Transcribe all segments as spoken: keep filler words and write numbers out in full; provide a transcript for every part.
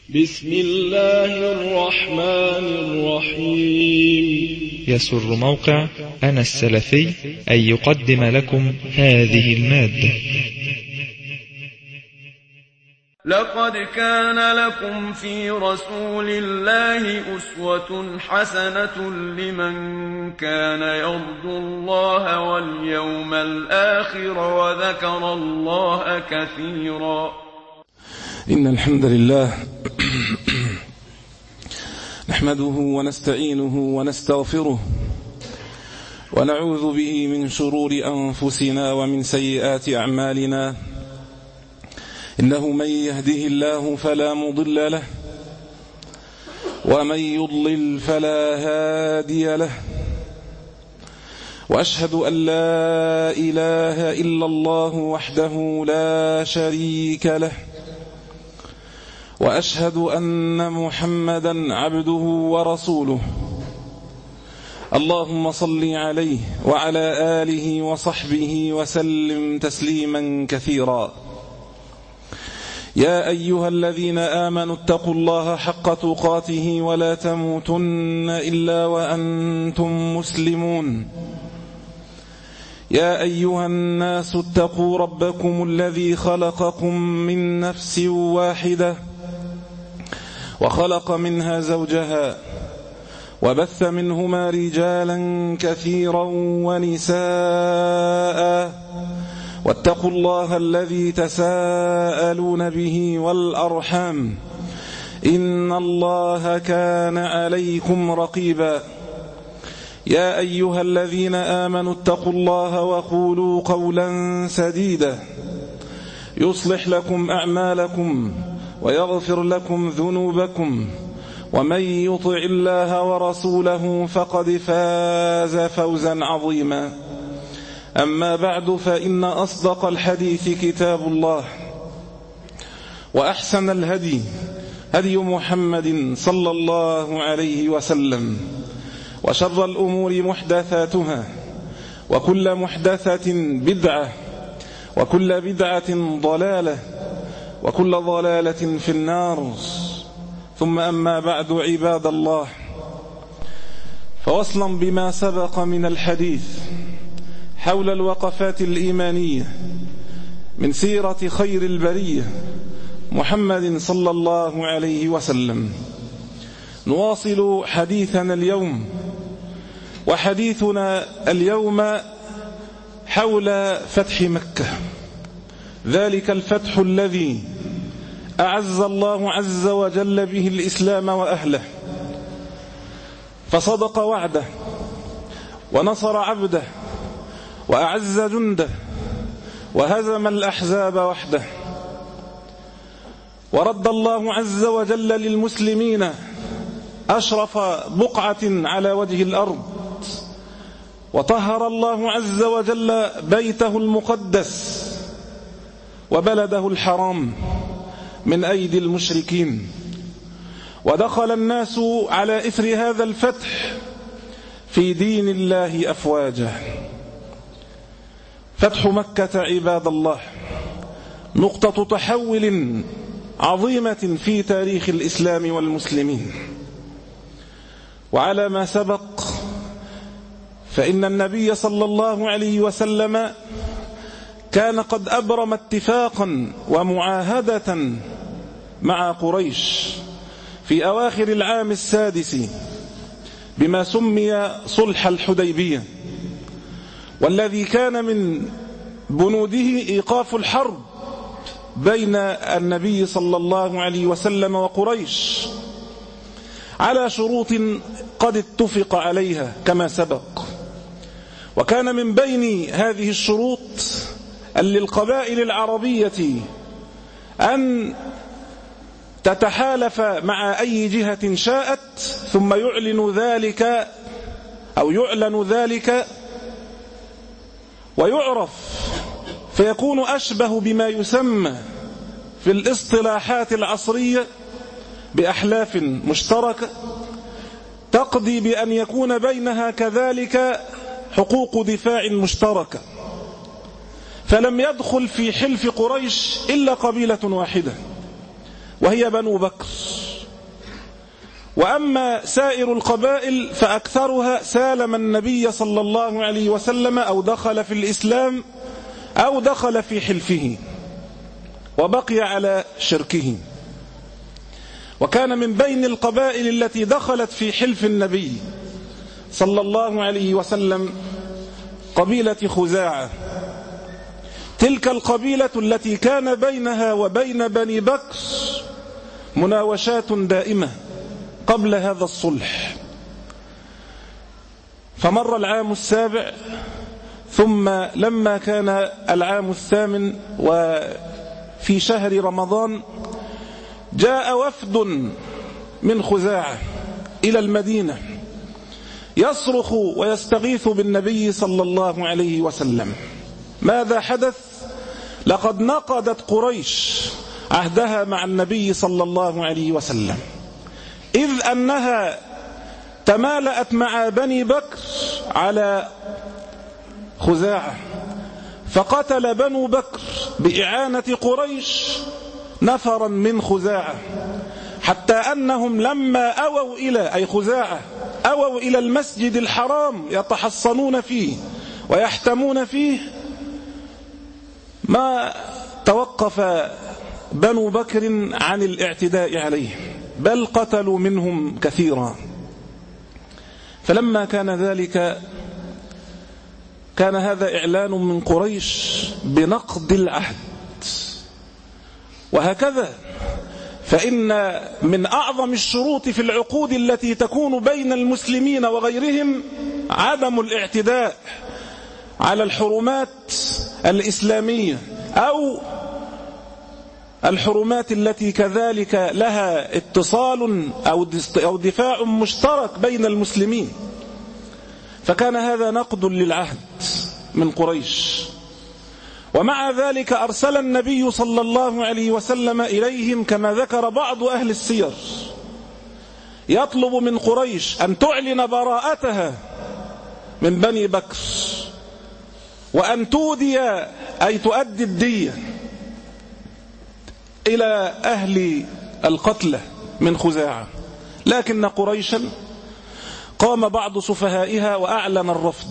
بسم الله الرحمن الرحيم. يسر موقع أنا السلفي أن يقدم لكم هذه المادة. لقد كان لكم في رسول الله أسوة حسنة لمن كان يرجو الله واليوم الآخر وذكر الله كثيرا. إن الحمد لله نحمده ونستعينه ونستغفره ونعوذ به من شرور أنفسنا ومن سيئات أعمالنا. إنه من يهده الله فلا مضل له ومن يضلل فلا هادي له، وأشهد أن لا إله إلا الله وحده لا شريك له، وأشهد أن محمدا عبده ورسوله. اللهم صل عليه وعلى آله وصحبه وسلم تسليما كثيرا. يا أيها الذين آمنوا اتقوا الله حق تقاته ولا تموتن إلا وأنتم مسلمون. يا أيها الناس اتقوا ربكم الذي خلقكم من نفس واحدة وخلق منها زوجها وبث منهما رجالا كثيرا ونساء، واتقوا الله الذي تساءلون به والأرحام إن الله كان عليكم رقيبا. يا أيها الذين آمنوا اتقوا الله وقولوا قولا سديدا يصلح لكم أعمالكم ويغفر لكم ذنوبكم، ومن يطع الله ورسوله فقد فاز فوزا عظيما. أما بعد، فإن أصدق الحديث كتاب الله، وأحسن الهدي هدي محمد صلى الله عليه وسلم، وشر الأمور محدثاتها، وكل محدثة بدعة، وكل بدعة ضلالة، وكل ضلالة في النار. ثم أما بعد، عباد الله، فوصلا بما سبق من الحديث حول الوقفات الإيمانية من سيرة خير البرية محمد صلى الله عليه وسلم، نواصل حديثنا اليوم، وحديثنا اليوم حول فتح مكة، ذلك الفتح الذي أعز الله عز وجل به الإسلام وأهله، فصدق وعده ونصر عبده وأعز جنده وهزم الأحزاب وحده، ورد الله عز وجل للمسلمين أشرف بقعة على وجه الأرض، وطهر الله عز وجل بيته المقدس وبلده الحرام من أيدي المشركين، ودخل الناس على إثر هذا الفتح في دين الله أفواجا. فتح مكة عباد الله نقطة تحول عظيمة في تاريخ الإسلام والمسلمين. وعلى ما سبق، فإن النبي صلى الله عليه وسلم كان قد أبرم اتفاقا ومعاهدة مع قريش في أواخر العام السادس بما سمي صلح الحديبية، والذي كان من بنوده إيقاف الحرب بين النبي صلى الله عليه وسلم وقريش على شروط قد اتفق عليها كما سبق. وكان من بين هذه الشروط أن للقبائل العربية أن تتحالف مع أي جهة شاءت، ثم يعلن ذلك أو يعلن ذلك ويعرف، فيكون أشبه بما يسمى في الاصطلاحات العصرية بأحلاف مشتركة، تقضي بأن يكون بينها كذلك حقوق دفاع مشتركة. فلم يدخل في حلف قريش إلا قبيلة واحدة، وهي بنو بكر. وأما سائر القبائل فأكثرها سالم النبي صلى الله عليه وسلم أو دخل في الإسلام أو دخل في حلفه وبقي على شركه. وكان من بين القبائل التي دخلت في حلف النبي صلى الله عليه وسلم قبيلة خزاعة، تلك القبيلة التي كان بينها وبين بني بكر مناوشات دائمة قبل هذا الصلح. فمر العام السابع، ثم لما كان العام الثامن وفي شهر رمضان جاء وفد من خزاعة إلى المدينة يصرخ ويستغيث بالنبي صلى الله عليه وسلم. ماذا حدث؟ لقد نقضت قريش عهدها مع النبي صلى الله عليه وسلم، إذ أنها تمالأت مع بني بكر على خزاعة، فقتل بنو بكر بإعانة قريش نفرا من خزاعة، حتى أنهم لما أووا إلى أي خزاعة أووا إلى المسجد الحرام يتحصنون فيه ويحتمون فيه، ما توقف بنو بكر عن الاعتداء عليه، بل قتلوا منهم كثيرا. فلما كان ذلك كان هذا إعلان من قريش بنقض العهد. وهكذا فإن من أعظم الشروط في العقود التي تكون بين المسلمين وغيرهم عدم الاعتداء على الحرمات الإسلامية أو الحرمات التي كذلك لها اتصال أو دفاع مشترك بين المسلمين. فكان هذا نقد للعهد من قريش. ومع ذلك أرسل النبي صلى الله عليه وسلم إليهم كما ذكر بعض أهل السير، يطلب من قريش أن تعلن براءتها من بني بكر وأن تودي أي تؤدي الدية إلى أهل القتلى من خزاعة. لكن قريشا قام بعض سفهائها وأعلن الرفض،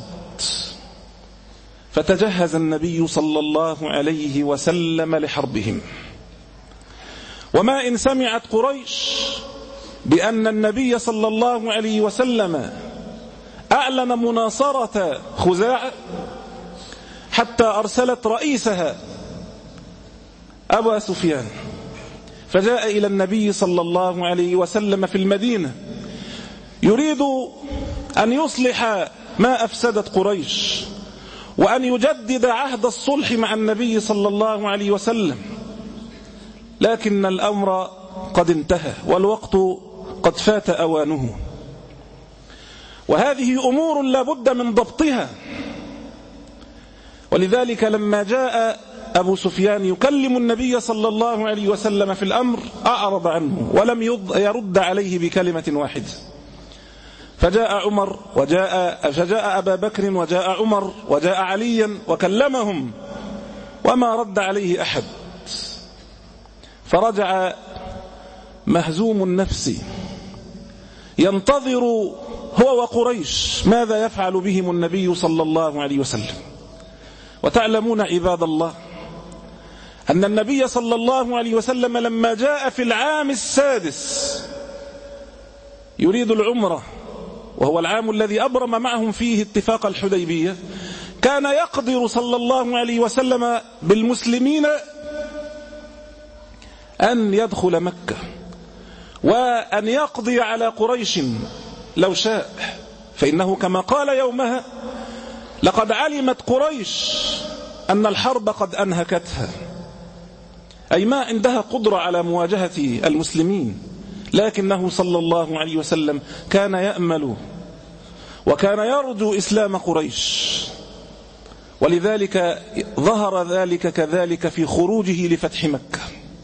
فتجهز النبي صلى الله عليه وسلم لحربهم. وما إن سمعت قريش بأن النبي صلى الله عليه وسلم أعلن مناصرة خزاعة حتى أرسلت رئيسها أبا سفيان، فجاء إلى النبي صلى الله عليه وسلم في المدينة يريد أن يصلح ما أفسدت قريش وأن يجدد عهد الصلح مع النبي صلى الله عليه وسلم، لكن الأمر قد انتهى والوقت قد فات أوانه. وهذه أمور لا بد من ضبطها. ولذلك لما جاء أبو سفيان يكلم النبي صلى الله عليه وسلم في الأمر أعرض عنه ولم يرد عليه بكلمة واحدة. فجاء عمر وجاء فجاء أبا بكر وجاء عمر وجاء عليا وكلمهم وما رد عليه أحد. فرجع مهزوم النفس ينتظر هو وقريش ماذا يفعل بهم النبي صلى الله عليه وسلم. وتعلمون عباد الله أن النبي صلى الله عليه وسلم لما جاء في العام السادس يريد العمرة، وهو العام الذي أبرم معهم فيه اتفاق الحديبية، كان يقدر صلى الله عليه وسلم بالمسلمين أن يدخل مكة وأن يقضي على قريش لو شاء، فإنه كما قال يومها لقد علمت قريش أن الحرب قد أنهكتها، أي ما عندها قدرة على مواجهة المسلمين. لكنه صلى الله عليه وسلم كان يأمل وكان يرجو إسلام قريش، ولذلك ظهر ذلك كذلك في خروجه لفتح مكة.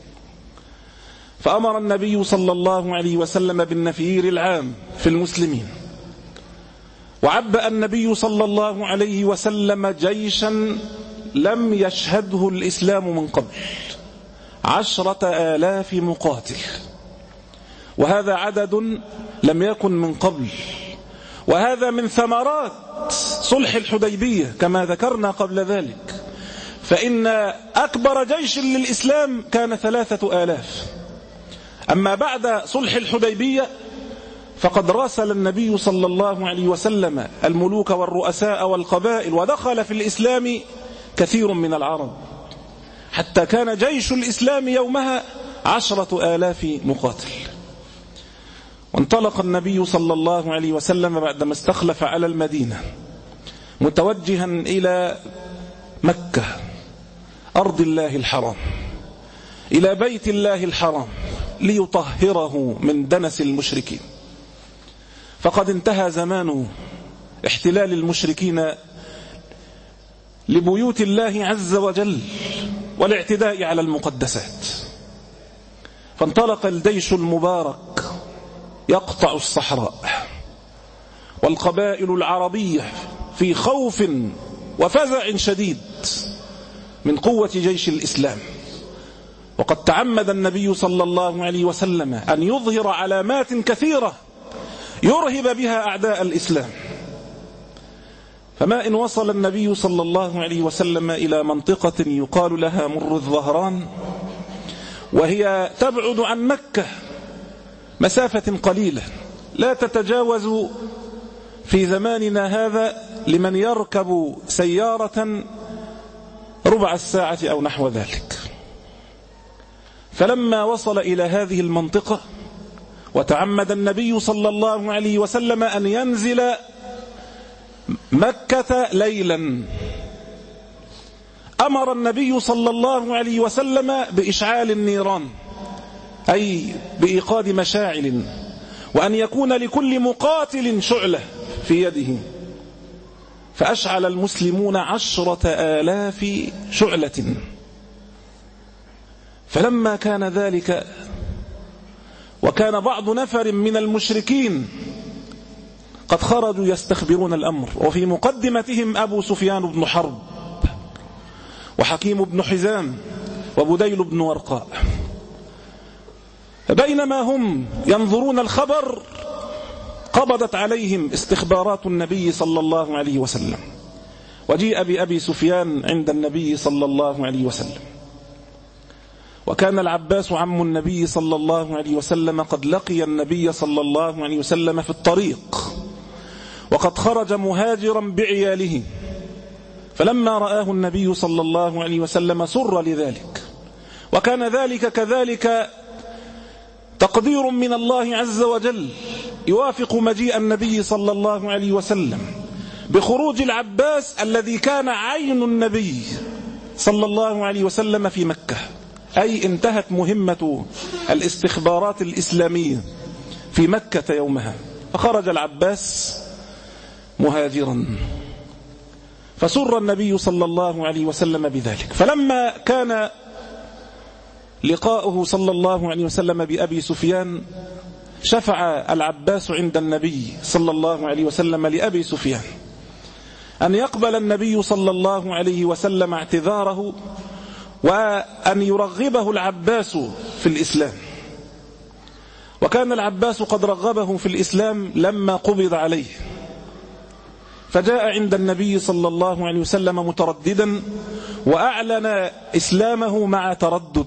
فأمر النبي صلى الله عليه وسلم بالنفير العام في المسلمين، وعبأ النبي صلى الله عليه وسلم جيشا لم يشهده الإسلام من قبل، عشرة آلاف مقاتل، وهذا عدد لم يكن من قبل، وهذا من ثمرات صلح الحديبية كما ذكرنا قبل ذلك. فإن أكبر جيش للإسلام كان ثلاثة آلاف، أما بعد صلح الحديبية فقد راسل النبي صلى الله عليه وسلم الملوك والرؤساء والقبائل، ودخل في الإسلام كثير من العرب، حتى كان جيش الإسلام يومها عشرة آلاف مقاتل. وانطلق النبي صلى الله عليه وسلم بعدما استخلف على المدينة متوجها إلى مكة أرض الله الحرام، إلى بيت الله الحرام، ليطهره من دنس المشركين. فقد انتهى زمان احتلال المشركين لبيوت الله عز وجل والاعتداء على المقدسات. فانطلق الجيش المبارك يقطع الصحراء، والقبائل العربية في خوف وفزع شديد من قوة جيش الإسلام. وقد تعمد النبي صلى الله عليه وسلم أن يظهر علامات كثيرة يرهب بها أعداء الإسلام. فما إن وصل النبي صلى الله عليه وسلم إلى منطقة يقال لها مر الظهران، وهي تبعد عن مكة مسافة قليلة لا تتجاوز في زماننا هذا لمن يركب سيارة ربع الساعة أو نحو ذلك. فلما وصل إلى هذه المنطقة وتعمد النبي صلى الله عليه وسلم أن ينزل مكة ليلا، أمر النبي صلى الله عليه وسلم بإشعال النيران، أي بإيقاد مشاعل، وأن يكون لكل مقاتل شعلة في يده. فأشعل المسلمون عشرة آلاف شعلة. فلما كان ذلك وكان بعض نفر من المشركين قد خرجوا يستخبرون الأمر، وفي مقدمتهم أبو سفيان بن حرب وحكيم بن حزام وبديل بن ورقاء. فبينما هم ينظرون الخبر قبضت عليهم استخبارات النبي صلى الله عليه وسلم، وجيء بأبي سفيان عند النبي صلى الله عليه وسلم. وكان العباس عم النبي صلى الله عليه وسلم قد لقي النبي صلى الله عليه وسلم في الطريق، وقد خرج مهاجرا بعياله. فلما رآه النبي صلى الله عليه وسلم سر لذلك، وكان ذلك كذلك تقدير من الله عز وجل يوافق مجيء النبي صلى الله عليه وسلم بخروج العباس الذي كان عين النبي صلى الله عليه وسلم في مكة، أي انتهت مهمة الاستخبارات الإسلامية في مكة يومها. فخرج العباس مهاجرا، فسر النبي صلى الله عليه وسلم بذلك. فلما كان لقاؤه صلى الله عليه وسلم بأبي سفيان شفع العباس عند النبي صلى الله عليه وسلم لأبي سفيان أن يقبل النبي صلى الله عليه وسلم اعتذاره، وأن يرغبه العباس في الإسلام. وكان العباس قد رغبه في الإسلام لما قبض عليه، فجاء عند النبي صلى الله عليه وسلم مترددا، وأعلن إسلامه مع تردد.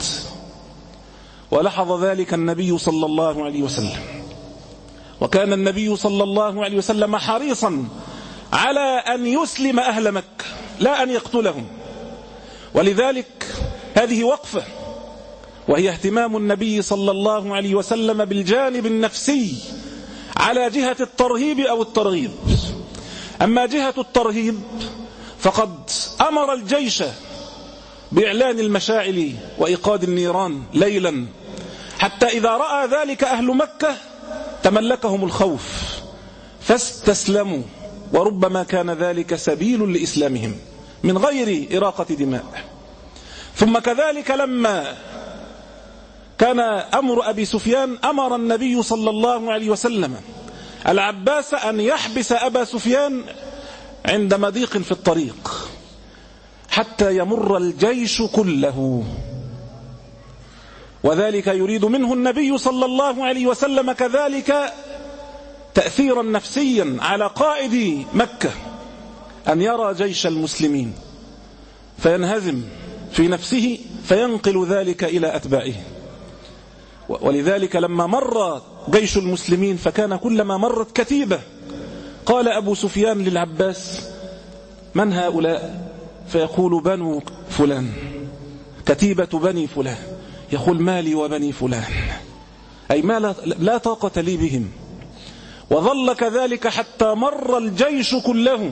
ولحظ ذلك النبي صلى الله عليه وسلم، وكان النبي صلى الله عليه وسلم حريصا على أن يسلم أهل مكة لا أن يقتلهم. ولذلك هذه وقفة، وهي اهتمام النبي صلى الله عليه وسلم بالجانب النفسي على جهة الترهيب أو الترغيب. أما جهة الترهيب فقد أمر الجيش بإعلان المشاعل وإيقاد النيران ليلا، حتى إذا رأى ذلك أهل مكة تملكهم الخوف فاستسلموا، وربما كان ذلك سبيل لإسلامهم من غير إراقة دماء. ثم كذلك لما كان أمر أبي سفيان أمر النبي صلى الله عليه وسلم العباس أن يحبس أبا سفيان عند مضيق في الطريق حتى يمر الجيش كله. وذلك يريد منه النبي صلى الله عليه وسلم كذلك تأثيرا نفسيا على قائد مكة، أن يرى جيش المسلمين فينهزم في نفسه فينقل ذلك إلى أتباعه. ولذلك لما مر جيش المسلمين فكان كلما مرت كتيبة قال أبو سفيان للعباس: من هؤلاء؟ فيقول: بنو فلان، كتيبة بني فلان. يقول: مالي وبني فلان، أي ما لا, لا طاقة لي بهم. وظل كذلك حتى مر الجيش كله،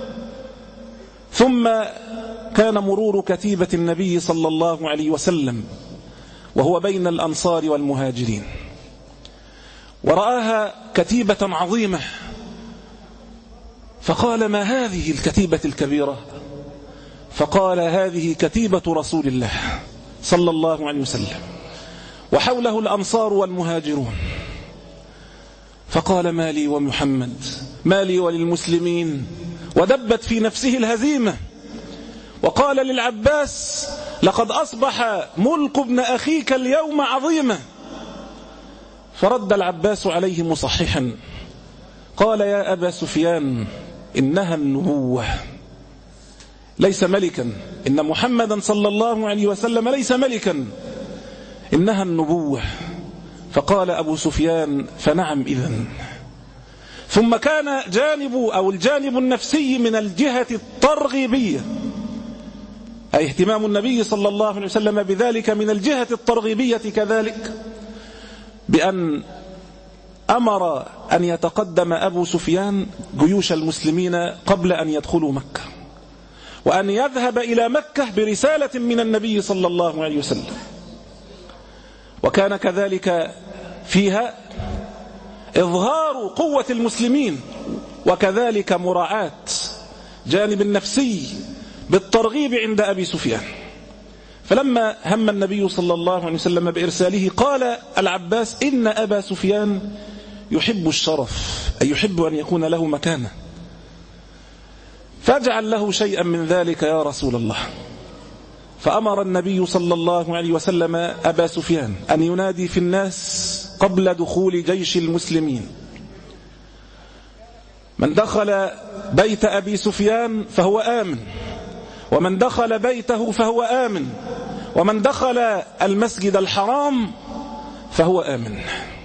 ثم كان مرور كتيبة النبي صلى الله عليه وسلم وهو بين الأنصار والمهاجرين، ورآها كتيبة عظيمة، فقال: ما هذه الكتيبة الكبيرة؟ فقال: هذه كتيبة رسول الله صلى الله عليه وسلم، وحوله الأنصار والمهاجرون. فقال: ما لي ومحمد، ما لي وللمسلمين، ودبت في نفسه الهزيمة. وقال للعباس: لقد أصبح ملك ابن أخيك اليوم عظيمة. فرد العباس عليه مصححا قال: يا أبا سفيان، إنها النبوة، ليس ملكا، إن محمدا صلى الله عليه وسلم ليس ملكا، إنها النبوة. فقال أبو سفيان: فنعم إذن. ثم كان جانب أو الجانب النفسي من الجهة الترغيبية، أي اهتمام النبي صلى الله عليه وسلم بذلك من الجهة الترغيبية كذلك، بأن أمر أن يتقدم أبو سفيان جيوش المسلمين قبل أن يدخلوا مكة، وأن يذهب إلى مكة برسالة من النبي صلى الله عليه وسلم. وكان كذلك فيها إظهار قوة المسلمين، وكذلك مراعاة جانب النفسي بالترغيب عند أبي سفيان. فلما هم النبي صلى الله عليه وسلم بإرساله قال العباس: إن أبا سفيان يحب الشرف، أي يحب أن يكون له مكانة، فاجعل له شيئا من ذلك يا رسول الله. فأمر النبي صلى الله عليه وسلم أبا سفيان أن ينادي في الناس قبل دخول جيش المسلمين: من دخل بيت أبي سفيان فهو آمن، ومن دخل بيته فهو آمن، ومن دخل المسجد الحرام فهو آمن.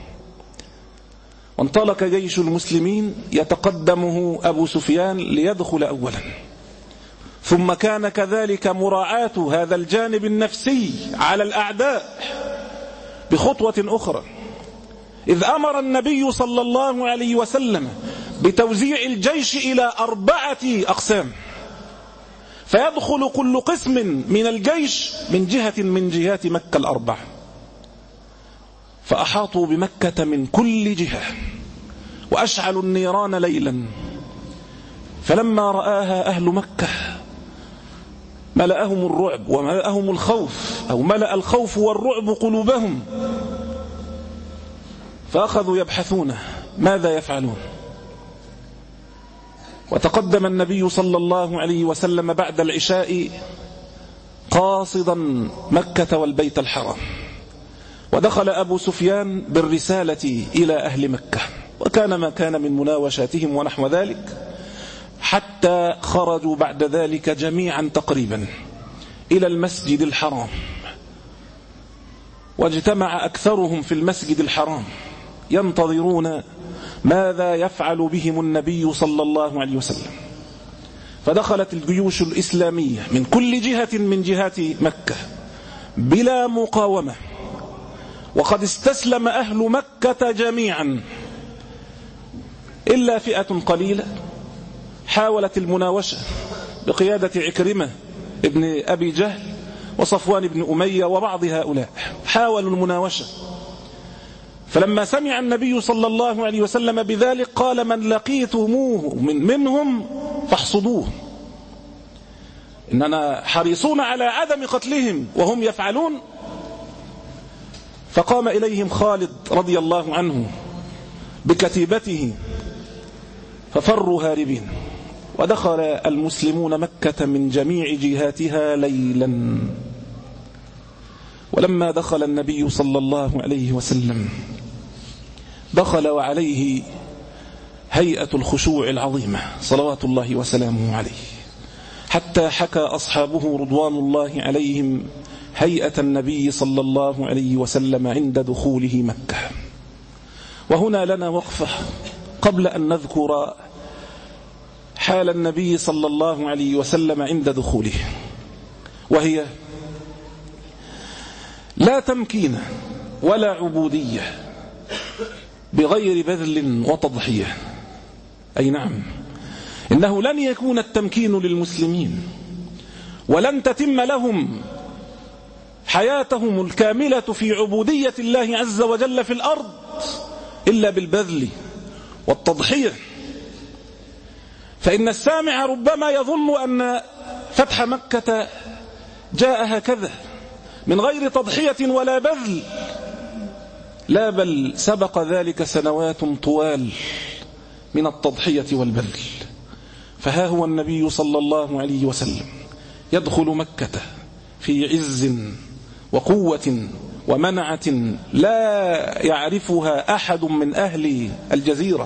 وانطلق جيش المسلمين يتقدمه أبو سفيان ليدخل أولا، ثم كان كذلك مراعاة هذا الجانب النفسي على الأعداء بخطوة أخرى، إذ أمر النبي صلى الله عليه وسلم بتوزيع الجيش إلى أربعة أقسام، فيدخل كل قسم من الجيش من جهة من جهات مكة الأربع، فأحاطوا بمكة من كل جهة وأشعلوا النيران ليلا. فلما رآها أهل مكة ملأهم الرعب وملأهم الخوف، أو ملأ الخوف والرعب قلوبهم، فأخذوا يبحثون ماذا يفعلون. وتقدم النبي صلى الله عليه وسلم بعد العشاء قاصدا مكة والبيت الحرام، ودخل أبو سفيان بالرسالة إلى أهل مكة، وكان ما كان من مناوشاتهم ونحو ذلك، حتى خرجوا بعد ذلك جميعا تقريبا إلى المسجد الحرام، واجتمع أكثرهم في المسجد الحرام ينتظرون ماذا يفعل بهم النبي صلى الله عليه وسلم. فدخلت الجيوش الإسلامية من كل جهة من جهات مكة بلا مقاومة، وقد استسلم أهل مكة جميعا إلا فئة قليلة حاولت المناوشة بقيادة عكرمة ابن أبي جهل وصفوان بن أمية وبعض هؤلاء، حاولوا المناوشة. فلما سمع النبي صلى الله عليه وسلم بذلك قال: من لقيتموه من منهم فاحصدوه، إننا حريصون على عدم قتلهم وهم يفعلون. فقام إليهم خالد رضي الله عنه بكتيبته ففروا هاربين، ودخل المسلمون مكة من جميع جهاتها ليلا. ولما دخل النبي صلى الله عليه وسلم دخل وعليه هيئة الخشوع العظيمة صلوات الله وسلامه عليه، حتى حكى أصحابه رضوان الله عليهم هيئة النبي صلى الله عليه وسلم عند دخوله مكة. وهنا لنا وقفة قبل أن نذكر حال النبي صلى الله عليه وسلم عند دخوله، وهي لا تمكين ولا عبودية بغير بذل وتضحية. أي نعم، إنه لن يكون التمكين للمسلمين ولن تتم لهم حياتهم الكاملة في عبودية الله عز وجل في الأرض إلا بالبذل والتضحية. فإن السامع ربما يظن أن فتح مكة جاء هكذا من غير تضحية ولا بذل، لا، بل سبق ذلك سنوات طوال من التضحية والبذل. فها هو النبي صلى الله عليه وسلم يدخل مكة في عز وقوة ومنعة لا يعرفها أحد من أهل الجزيرة،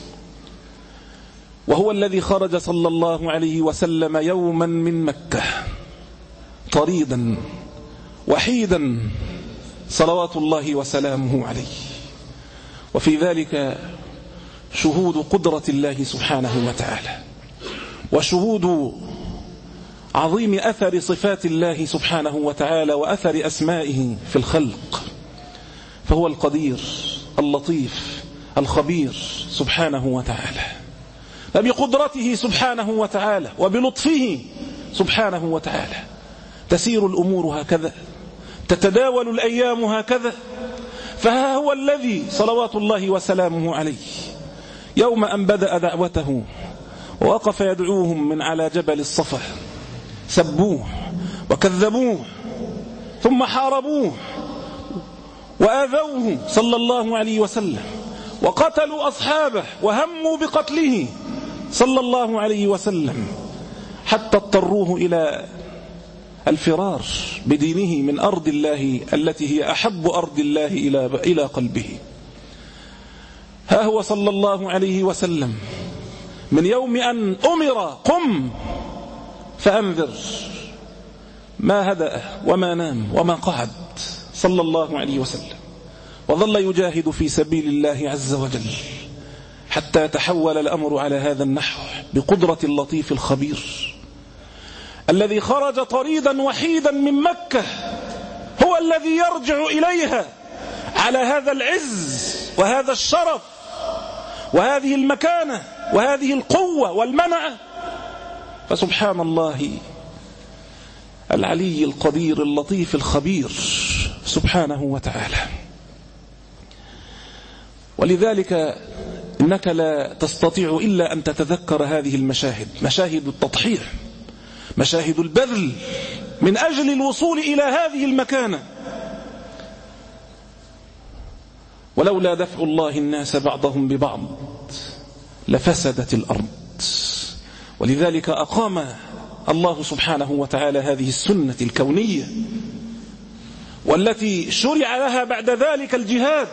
وهو الذي خرج صلى الله عليه وسلم يوما من مكة طريدا وحيدا صلوات الله وسلامه عليه. وفي ذلك شهود قدرة الله سبحانه وتعالى، وشهود عظيم أثر صفات الله سبحانه وتعالى وأثر أسمائه في الخلق، فهو القدير اللطيف الخبير سبحانه وتعالى. فبقدرته سبحانه وتعالى وبلطفه سبحانه وتعالى تسير الأمور هكذا، تتداول الأيام هكذا. فها هو الذي صلوات الله وسلامه عليه يوم أن بدأ دعوته ووقف يدعوهم من على جبل الصفا سبوه وكذبوه ثم حاربوه وآذوه صلى الله عليه وسلم وقتلوا أصحابه وهموا بقتله صلى الله عليه وسلم، حتى اضطروه إلى الفرار بدينه من أرض الله التي هي أحب أرض الله إلى إلى قلبه. ها هو صلى الله عليه وسلم من يوم أن أمر قم فأنذر ما هدأ وما نام وما قعد صلى الله عليه وسلم، وظل يجاهد في سبيل الله عز وجل حتى تحول الأمر على هذا النحو بقدرة اللطيف الخبير الذي خرج طريدا وحيدا من مكة، هو الذي يرجع إليها على هذا العز وهذا الشرف وهذه المكانة وهذه القوة والمنعة. فسبحان الله العلي القدير اللطيف الخبير سبحانه وتعالى. ولذلك إنك لا تستطيع إلا أن تتذكر هذه المشاهد، مشاهد التضحية، مشاهد البذل من أجل الوصول إلى هذه المكانة. ولولا دفع الله الناس بعضهم ببعض لفسدت الأرض. ولذلك أقام الله سبحانه وتعالى هذه السنة الكونية والتي شرع لها بعد ذلك الجهاد،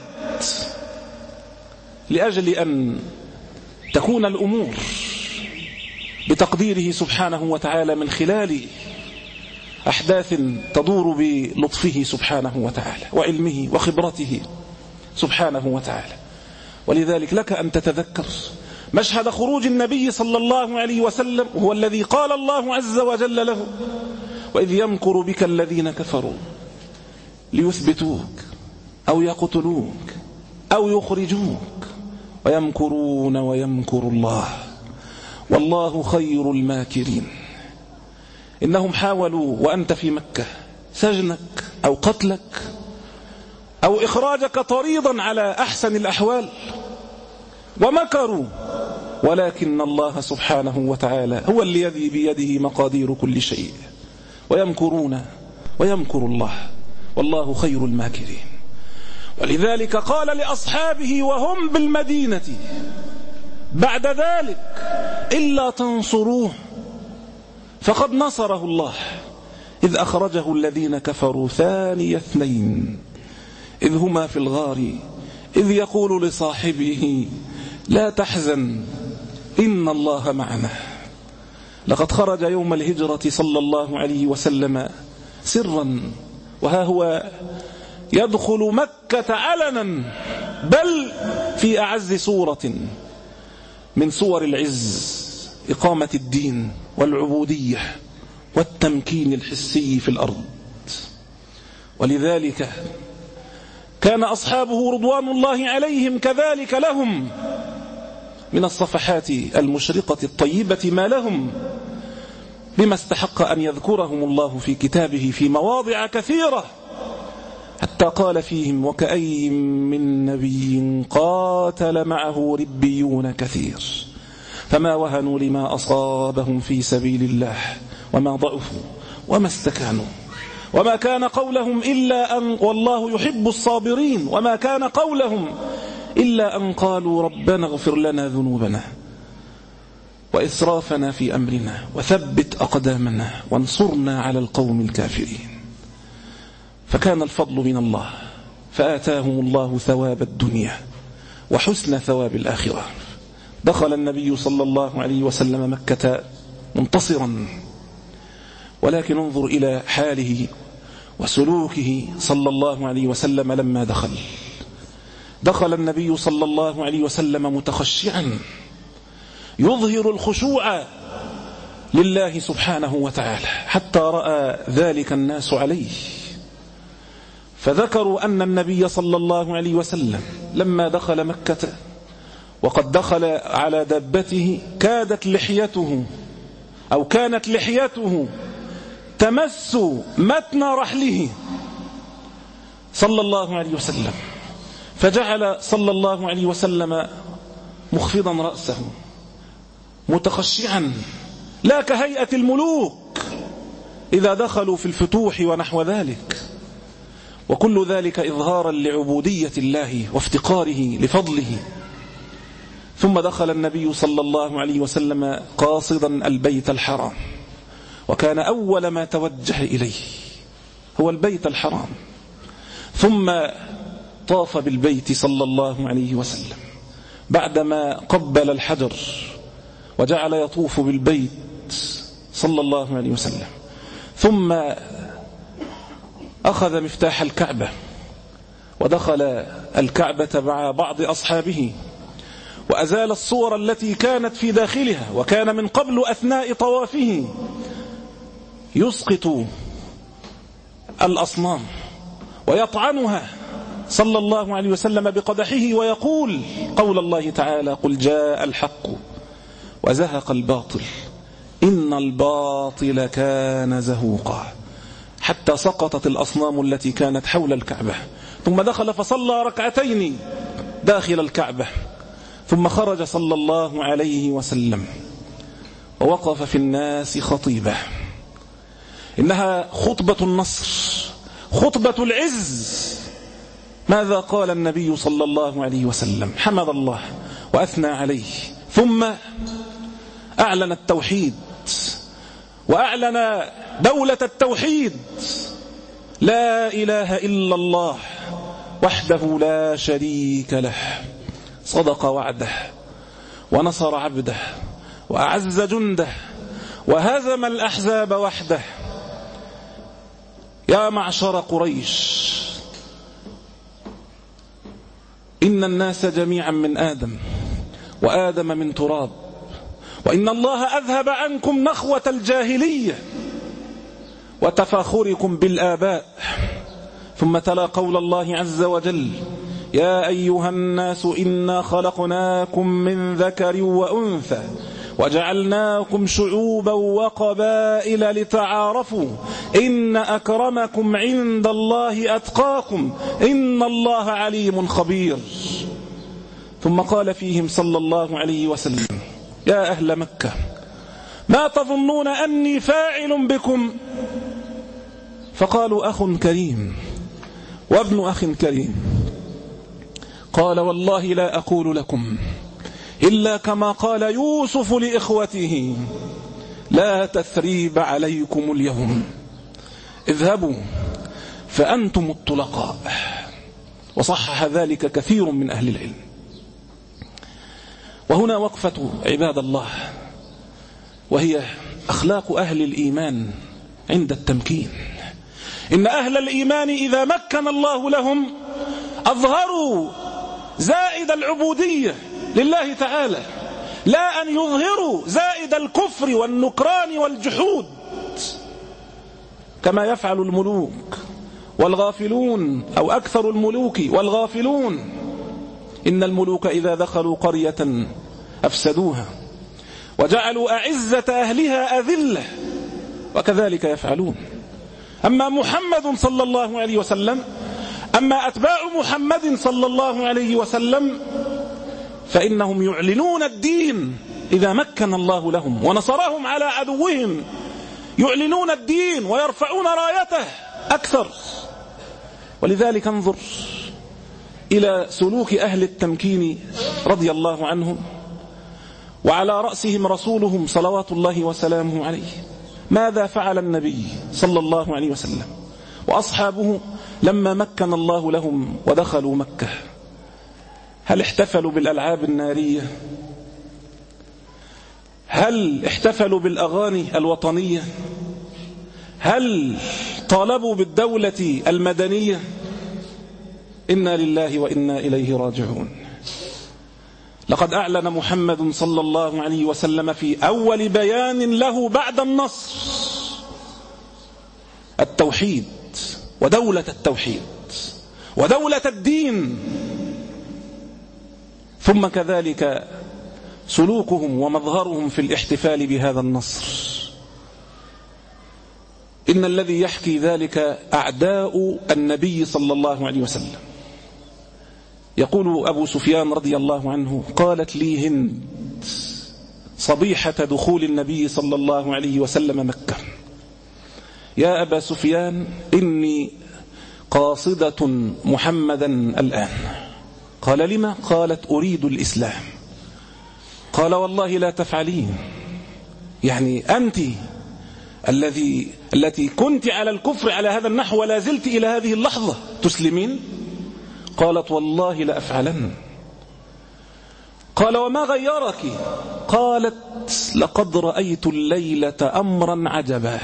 لأجل أن تكون الأمور بتقديره سبحانه وتعالى من خلال أحداث تدور بلطفه سبحانه وتعالى وعلمه وخبرته سبحانه وتعالى. ولذلك لك أن تتذكر مشهد خروج النبي صلى الله عليه وسلم، هو الذي قال الله عز وجل له: وإذ يمكر بك الذين كفروا ليثبتوك أو يقتلوك أو يخرجوك ويمكرون ويمكر الله والله خير الماكرين. إنهم حاولوا وأنت في مكة سجنك أو قتلك أو إخراجك طريضا على أحسن الأحوال، ومكروا، ولكن الله سبحانه وتعالى هو الذي بيده مقادير كل شيء. ويمكرون ويمكر الله والله خير الماكرين. ولذلك قال لأصحابه وهم بالمدينة بعد ذلك: إلا تنصروه فقد نصره الله إذ أخرجه الذين كفروا ثاني اثنين إذ هما في الغار إذ يقول لصاحبه لا تحزن إن الله معنا. لقد خرج يوم الهجرة صلى الله عليه وسلم سرا، وها هو يدخل مكة علنا، بل في أعز صورة من صور العز، إقامة الدين والعبودية والتمكين الحسي في الأرض. ولذلك كان أصحابه رضوان الله عليهم كذلك لهم من الصفحات المشرقة الطيبة ما لهم، بما استحق أن يذكرهم الله في كتابه في مواضع كثيرة، حتى قال فيهم وكأي من نبي قاتل معه ربيون كثير فما وهنوا لما أصابهم في سبيل الله وما ضعفوا وما استكانوا وما كان قولهم إلا أن والله يحب الصابرين وما كان قولهم إلا أن قالوا ربنا اغفر لنا ذنوبنا وإسرافنا في أمرنا وثبت أقدامنا وانصرنا على القوم الكافرين. فكان الفضل من الله، فآتاهم الله ثواب الدنيا وحسن ثواب الآخرة. دخل النبي صلى الله عليه وسلم مكة منتصرا، ولكن انظر إلى حاله وسلوكه صلى الله عليه وسلم لما دخل. دخل النبي صلى الله عليه وسلم متخشعا يظهر الخشوع لله سبحانه وتعالى، حتى رأى ذلك الناس عليه، فذكروا أن النبي صلى الله عليه وسلم لما دخل مكة وقد دخل على دابته كادت لحيته أو كانت لحيته تمس متن رحله صلى الله عليه وسلم، فجعل صلى الله عليه وسلم مخفضا رأسه متخشعا لا كهيئة الملوك إذا دخلوا في الفتوح ونحو ذلك، وكل ذلك إظهارا لعبودية الله وافتقاره لفضله. ثم دخل النبي صلى الله عليه وسلم قاصدا البيت الحرام، وكان أول ما توجه إليه هو البيت الحرام، ثم طاف بالبيت صلى الله عليه وسلم بعدما قبل الحجر وجعل يطوف بالبيت صلى الله عليه وسلم، ثم أخذ مفتاح الكعبة ودخل الكعبة مع بعض أصحابه وأزال الصور التي كانت في داخلها، وكان من قبل أثناء طوافه يسقط الأصنام ويطعنها صلى الله عليه وسلم بقدحه ويقول قول الله تعالى قل جاء الحق وزهق الباطل إن الباطل كان زهوقا، حتى سقطت الأصنام التي كانت حول الكعبة. ثم دخل فصلى ركعتين داخل الكعبة، ثم خرج صلى الله عليه وسلم ووقف في الناس خطيبة، إنها خطبة النصر، خطبة العز. ماذا قال النبي صلى الله عليه وسلم؟ حمد الله وأثنى عليه، ثم أعلن التوحيد وأعلن دولة التوحيد، لا إله إلا الله وحده لا شريك له، صدق وعده ونصر عبده وأعز جنده وهزم الأحزاب وحده. يا معشر قريش، إن الناس جميعا من آدم وآدم من تراب، وإن الله أذهب عنكم نخوة الجاهلية وتفاخركم بالآباء. ثم تلا قول الله عز وجل يا أيها الناس إنا خلقناكم من ذكر وأنثى وجعلناكم شعوبا وقبائل لتعارفوا إن أكرمكم عند الله أتقاكم إن الله عليم خبير. ثم قال فيهم صلى الله عليه وسلم يا أهل مكة ما تظنون أني فاعل بكم؟ فقالوا أخ كريم وابن أخ كريم. قال والله لا أقول لكم إلا كما قال يوسف لإخوته لا تثريب عليكم اليوم اذهبوا فأنتم الطلقاء. وصحح ذلك كثير من أهل العلم. وهنا وقفة عباد الله، وهي أخلاق أهل الإيمان عند التمكين. إن أهل الإيمان إذا مكن الله لهم أظهروا زائد العبودية لله تعالى، لا أن يظهروا زائد الكفر والنكران والجحود كما يفعل الملوك والغافلون، أو أكثر الملوك والغافلون. إن الملوك إذا دخلوا قرية أفسدوها وجعلوا أعزة أهلها أذلة، وكذلك يفعلون. أما محمد صلى الله عليه وسلم، أما أتباع محمد صلى الله عليه وسلم، فإنهم يعلنون الدين إذا مكن الله لهم ونصرهم على عدوهم، يعلنون الدين ويرفعون رايته أكثر. ولذلك انظر إلى سلوك أهل التمكين رضي الله عنهم، وعلى رأسهم رسولهم صلوات الله وسلامه عليه. ماذا فعل النبي صلى الله عليه وسلم وأصحابه لما مكن الله لهم ودخلوا مكة؟ هل احتفلوا بالألعاب النارية؟ هل احتفلوا بالأغاني الوطنية؟ هل طالبوا بالدولة المدنية؟ إنا لله وإنا إليه راجعون. لقد أعلن محمد صلى الله عليه وسلم في أول بيان له بعد النصر التوحيد ودولة التوحيد ودولة الدين، ثم كذلك سلوكهم ومظهرهم في الاحتفال بهذا النصر. إن الذي يحكي ذلك أعداء النبي صلى الله عليه وسلم. يقول أبو سفيان رضي الله عنه: قالت لي هند صبيحة دخول النبي صلى الله عليه وسلم مكة: يا أبا سفيان، إني قاصدة محمدا الآن. قال: لما؟ قالت: أريد الإسلام. قال: والله لا تفعلين، يعني أنت الذي التي كنت على الكفر على هذا النحو ولا زلت إلى هذه اللحظة تسلمين؟ قالت: والله لا أفعلن. قال: وما غيرك؟ قالت: لقد رأيت الليلة أمرا عجبا،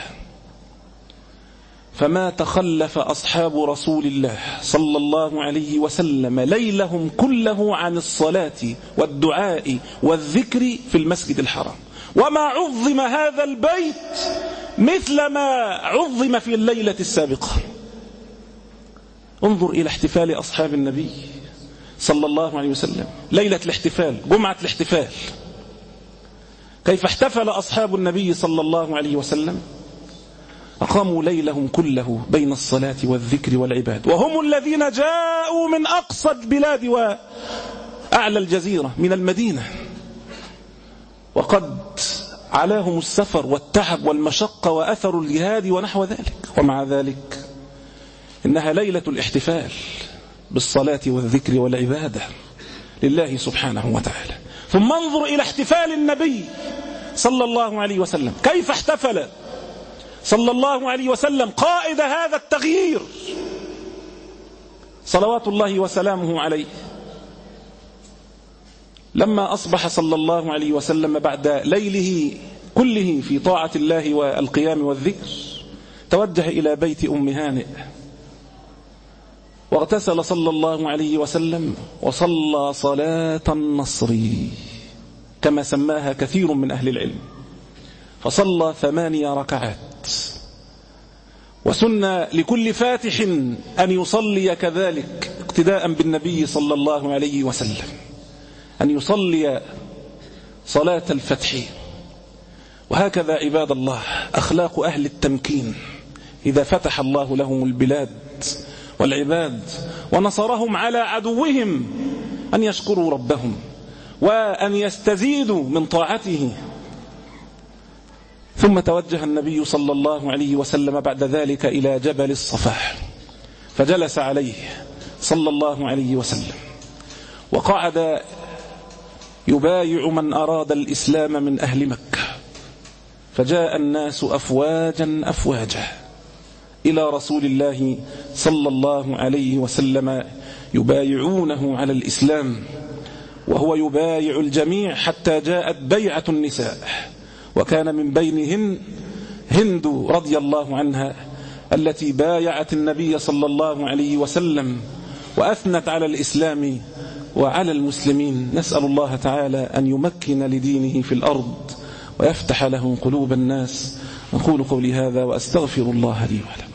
فما تخلف أصحاب رسول الله صلى الله عليه وسلم ليلهم كله عن الصلاة والدعاء والذكر في المسجد الحرام، وما عظم هذا البيت مثل ما عظم في الليلة السابقة. انظر إلى احتفال أصحاب النبي صلى الله عليه وسلم، ليلة الاحتفال، جمعة الاحتفال، كيف احتفل أصحاب النبي صلى الله عليه وسلم. أقاموا ليلهم كله بين الصلاة والذكر والعباد، وهم الذين جاءوا من أقصى البلاد وأعلى الجزيرة من المدينة، وقد علاهم السفر والتعب والمشقة وأثر الجهاد ونحو ذلك، ومع ذلك إنها ليلة الاحتفال بالصلاة والذكر والعبادة لله سبحانه وتعالى. ثم انظر إلى احتفال النبي صلى الله عليه وسلم، كيف احتفل صلى الله عليه وسلم قائد هذا التغيير صلوات الله وسلامه عليه. لما أصبح صلى الله عليه وسلم بعد ليله كله في طاعة الله والقيام والذكر، توجه إلى بيت أم هانئ واغتسل صلى الله عليه وسلم وصلى صلاة النصر كما سماها كثير من أهل العلم، فصلى ثمانية ركعات. وسن لكل فاتح أن يصلي كذلك اقتداء بالنبي صلى الله عليه وسلم، أن يصلي صلاة الفتح. وهكذا عباد الله أخلاق أهل التمكين، إذا فتح الله لهم البلاد والعباد ونصرهم على عدوهم، أن يشكروا ربهم وأن يستزيدوا من طاعته. ثم توجه النبي صلى الله عليه وسلم بعد ذلك إلى جبل الصفاح، فجلس عليه صلى الله عليه وسلم، وقعد يبايع من أراد الإسلام من أهل مكة. فجاء الناس أفواجا أفواجا إلى رسول الله صلى الله عليه وسلم يبايعونه على الإسلام، وهو يبايع الجميع حتى جاءت بيعة النساء، وكان من بينهن هند رضي الله عنها التي بايعت النبي صلى الله عليه وسلم وأثنت على الإسلام وعلى المسلمين. نسأل الله تعالى أن يمكن لدينه في الأرض ويفتح له قلوب الناس. أقول قولي هذا وأستغفر الله لي ولكم.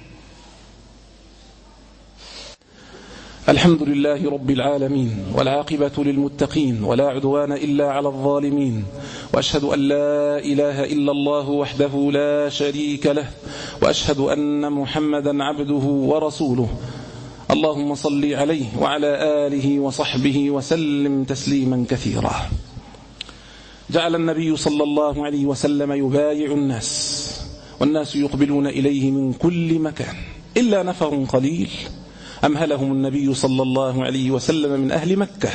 الحمد لله رب العالمين، والعاقبة للمتقين، ولا عدوان إلا على الظالمين، وأشهد أن لا إله إلا الله وحده لا شريك له، وأشهد أن محمدا عبده ورسوله. اللهم صل عليه وعلى آله وصحبه وسلم تسليما كثيرا. جعل النبي صلى الله عليه وسلم يبايع الناس، والناس يقبلون إليه من كل مكان إلا نفر قليل أمهلهم النبي صلى الله عليه وسلم من أهل مكة.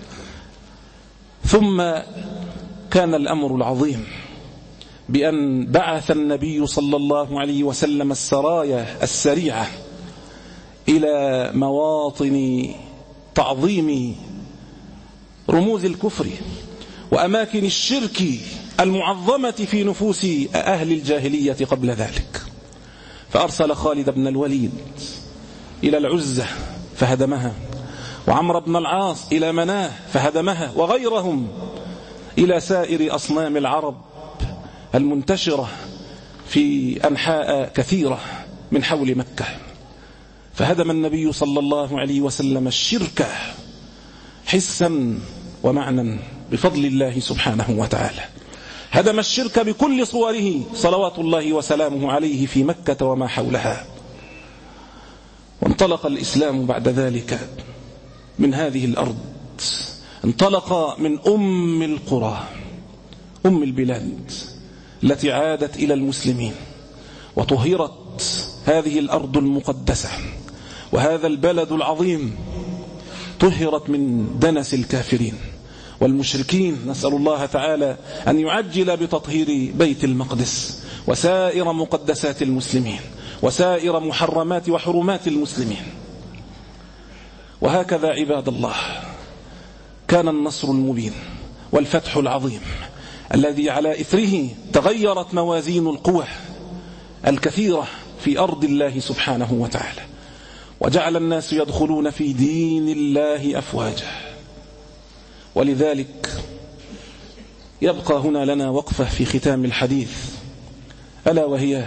ثم كان الأمر العظيم بأن بعث النبي صلى الله عليه وسلم السرايا السريعة إلى مواطن تعظيم رموز الكفر وأماكن الشرك المعظمة في نفوس أهل الجاهلية قبل ذلك. فأرسل خالد بن الوليد إلى العزة فهدمها، وعمر بن العاص إلى مناه فهدمها، وغيرهم إلى سائر أصنام العرب المنتشرة في أنحاء كثيرة من حول مكة. فهدم النبي صلى الله عليه وسلم الشرك حسا ومعنى بفضل الله سبحانه وتعالى. هدم الشرك بكل صوره صلوات الله وسلامه عليه في مكة وما حولها. وانطلق الإسلام بعد ذلك من هذه الأرض، انطلق من أم القرى، أم البلاد التي عادت إلى المسلمين، وطهرت هذه الأرض المقدسة وهذا البلد العظيم، طهرت من دنس الكافرين والمشركين. نسأل الله تعالى أن يعجل بتطهير بيت المقدس وسائر مقدسات المسلمين وسائر محرمات وحرمات المسلمين. وهكذا عباد الله كان النصر المبين والفتح العظيم الذي على إثره تغيرت موازين القوى الكثيرة في أرض الله سبحانه وتعالى، وجعل الناس يدخلون في دين الله أفواجا. ولذلك يبقى هنا لنا وقفة في ختام الحديث، ألا وهي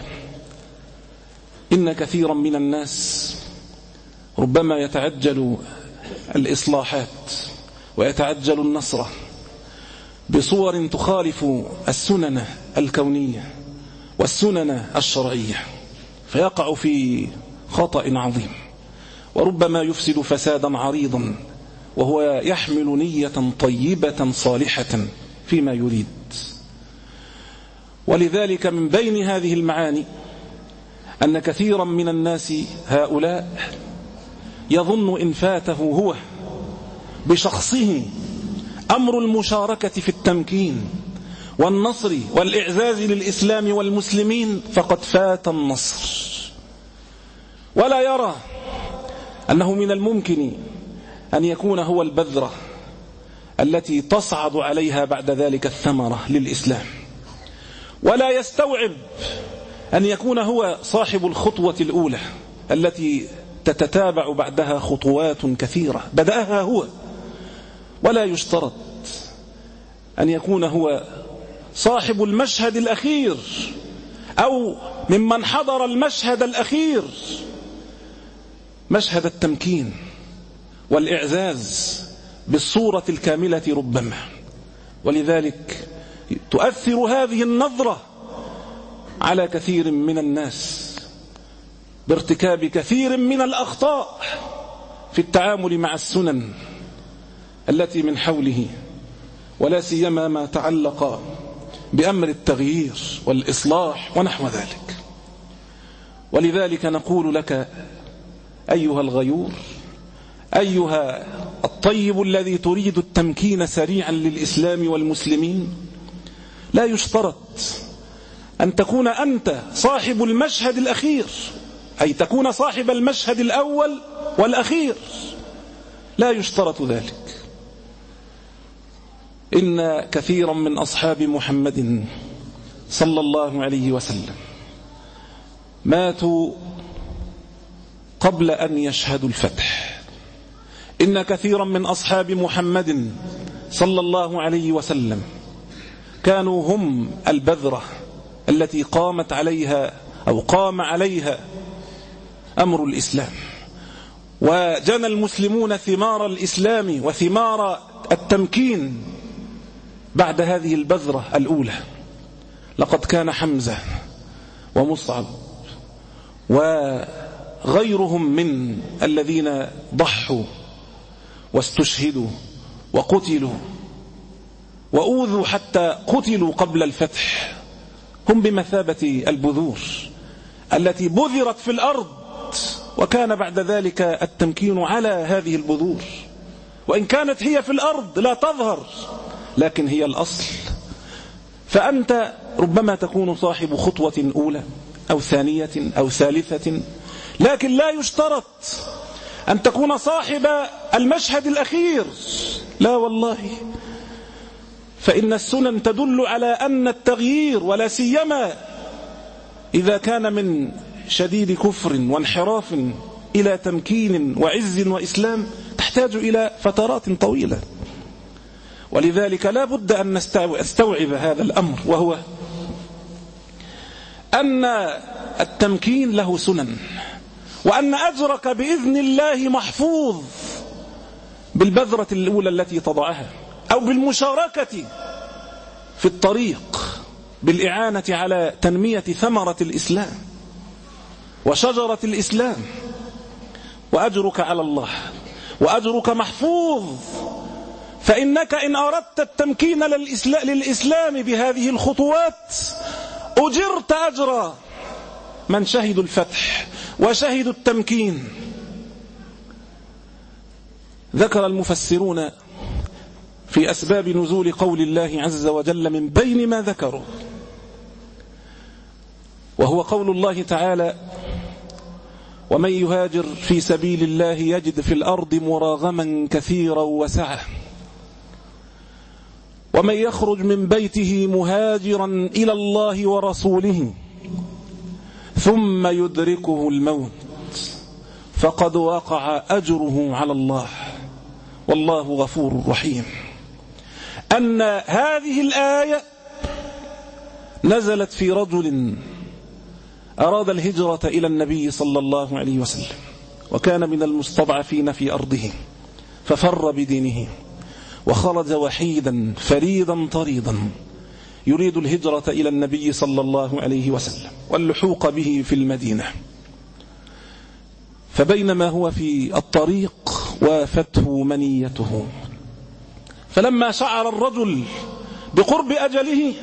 إن كثيرا من الناس ربما يتعجل الإصلاحات ويتعجل النصر بصور تخالف السنن الكونية والسنن الشرعية، فيقع في خطأ عظيم، وربما يفسد فسادا عريضا وهو يحمل نية طيبة صالحة فيما يريد. ولذلك من بين هذه المعاني أن كثيرا من الناس هؤلاء يظن إن فاته هو بشخصه أمر المشاركة في التمكين والنصر والإعزاز للإسلام والمسلمين فقد فات النصر، ولا يرى أنه من الممكن أن يكون هو البذرة التي تصعد عليها بعد ذلك الثمرة للإسلام، ولا يستوعب أن يكون هو صاحب الخطوة الأولى التي تتتابع بعدها خطوات كثيرة بدأها هو. ولا يشترط أن يكون هو صاحب المشهد الأخير أو ممن حضر المشهد الأخير، مشهد التمكين والإعزاز بالصورة الكاملة ربما. ولذلك تؤثر هذه النظرة على كثير من الناس بارتكاب كثير من الأخطاء في التعامل مع السنن التي من حوله، ولا سيما ما تعلق بأمر التغيير والإصلاح ونحو ذلك. ولذلك نقول لك أيها الغيور، أيها الطيب الذي تريد التمكين سريعا للإسلام والمسلمين، لا يشترط أن تكون أنت صاحب المشهد الأخير أي تكون صاحب المشهد الأول والأخير. لا يشترط ذلك. إن كثيرا من أصحاب محمد صلى الله عليه وسلم ماتوا قبل أن يشهدوا الفتح. إن كثيرا من أصحاب محمد صلى الله عليه وسلم كانوا هم البذرة التي قامت عليها أو قام عليها أمر الإسلام، وجنى المسلمون ثمار الإسلام وثمار التمكين بعد هذه البذرة الأولى. لقد كان حمزة ومصعب وغيرهم من الذين ضحوا واستشهدوا وقتلوا وأوذوا حتى قتلوا قبل الفتح، هم بمثابة البذور التي بذرت في الأرض، وكان بعد ذلك التمكين على هذه البذور، وإن كانت هي في الأرض لا تظهر لكن هي الأصل. فأنت ربما تكون صاحب خطوة أولى أو ثانية أو ثالثة، لكن لا يشترط أن تكون صاحب المشهد الأخير، لا والله. فإن السنن تدل على أن التغيير، ولا سيما إذا كان من شديد كفر وانحراف إلى تمكين وعز وإسلام، تحتاج إلى فترات طويلة. ولذلك لا بد أن نستوعب هذا الأمر، وهو أن التمكين له سنن، وأن أجرك بإذن الله محفوظ بالبذرة الأولى التي تضعها، أو بالمشاركة في الطريق بالإعانة على تنمية ثمرة الإسلام وشجرة الإسلام، وأجرك على الله وأجرك محفوظ. فإنك إن أردت التمكين للإسلام بهذه الخطوات أجرت أجر من شهدوا الفتح وشهدوا التمكين. ذكر المفسرون في أسباب نزول قول الله عز وجل من بين ما ذكروا، وهو قول الله تعالى: ومن يهاجر في سبيل الله يجد في الأرض مراغما كثيرا وسعة، ومن يخرج من بيته مهاجرا إلى الله ورسوله ثم يدركه الموت فقد وقع أجره على الله والله غفور رحيم. أن هذه الآية نزلت في رجل أراد الهجرة إلى النبي صلى الله عليه وسلم، وكان من المستضعفين في أرضه، ففر بدينه وخرج وحيدا فريدا طريدا يريد الهجرة إلى النبي صلى الله عليه وسلم واللحوق به في المدينة. فبينما هو في الطريق وافته منيته، فلما شعر الرجل بقرب أجله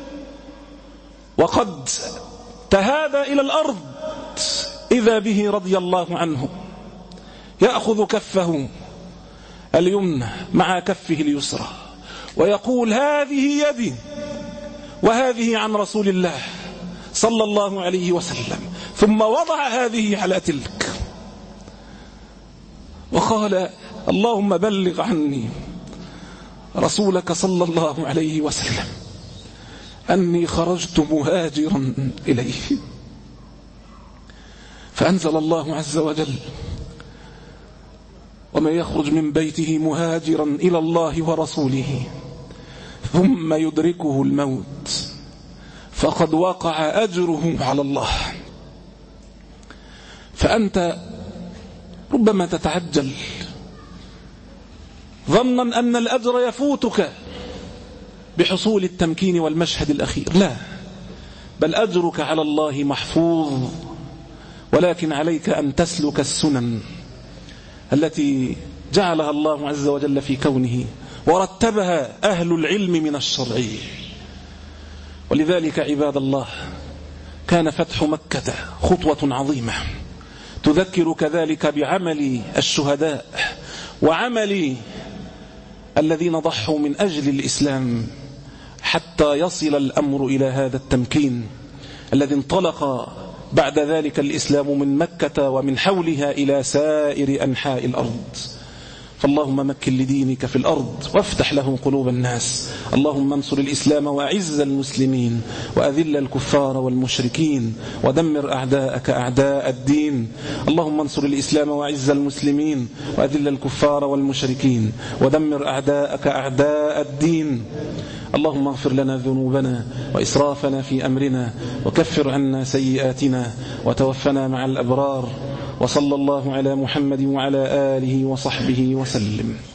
وقد تهادى إلى الأرض إذا به رضي الله عنه يأخذ كفه اليمنى مع كفه اليسرى ويقول: هذه يدي وهذه عن رسول الله صلى الله عليه وسلم، ثم وضع هذه على تلك وقال: اللهم بلغ عني رسولك صلى الله عليه وسلم أني خرجت مهاجرا إليه. فأنزل الله عز وجل: ومن يخرج من بيته مهاجرا إلى الله ورسوله ثم يدركه الموت فقد وقع أجره على الله. فأنت ربما تتعجل ظنا أن الأجر يفوتك بحصول التمكين والمشهد الأخير، لا، بل أجرك على الله محفوظ، ولكن عليك أن تسلك السنن التي جعلها الله عز وجل في كونه ورتبها أهل العلم من الشرع. ولذلك عباد الله كان فتح مكة خطوة عظيمة تذكر كذلك بعمل الشهداء وعمل الذين ضحوا من أجل الإسلام حتى يصل الأمر إلى هذا التمكين الذي انطلق بعد ذلك الإسلام من مكة ومن حولها إلى سائر أنحاء الأرض. فاللهم مكن لدينك في الأرض وافتح له قلوب الناس. اللهم انصر الإسلام وأعز المسلمين وأذل الكفار والمشركين ودمر أعداءك أعداء الدين. اللهم انصر الإسلام وأعز المسلمين وأذل الكفار والمشركين ودمر أعداءك أعداء الدين. اللهم اغفر لنا ذنوبنا وإسرافنا في أمرنا وكفر عنا سيئاتنا وتوفنا مع الأبرار. وصلى الله على محمد وعلى آله وصحبه وسلم.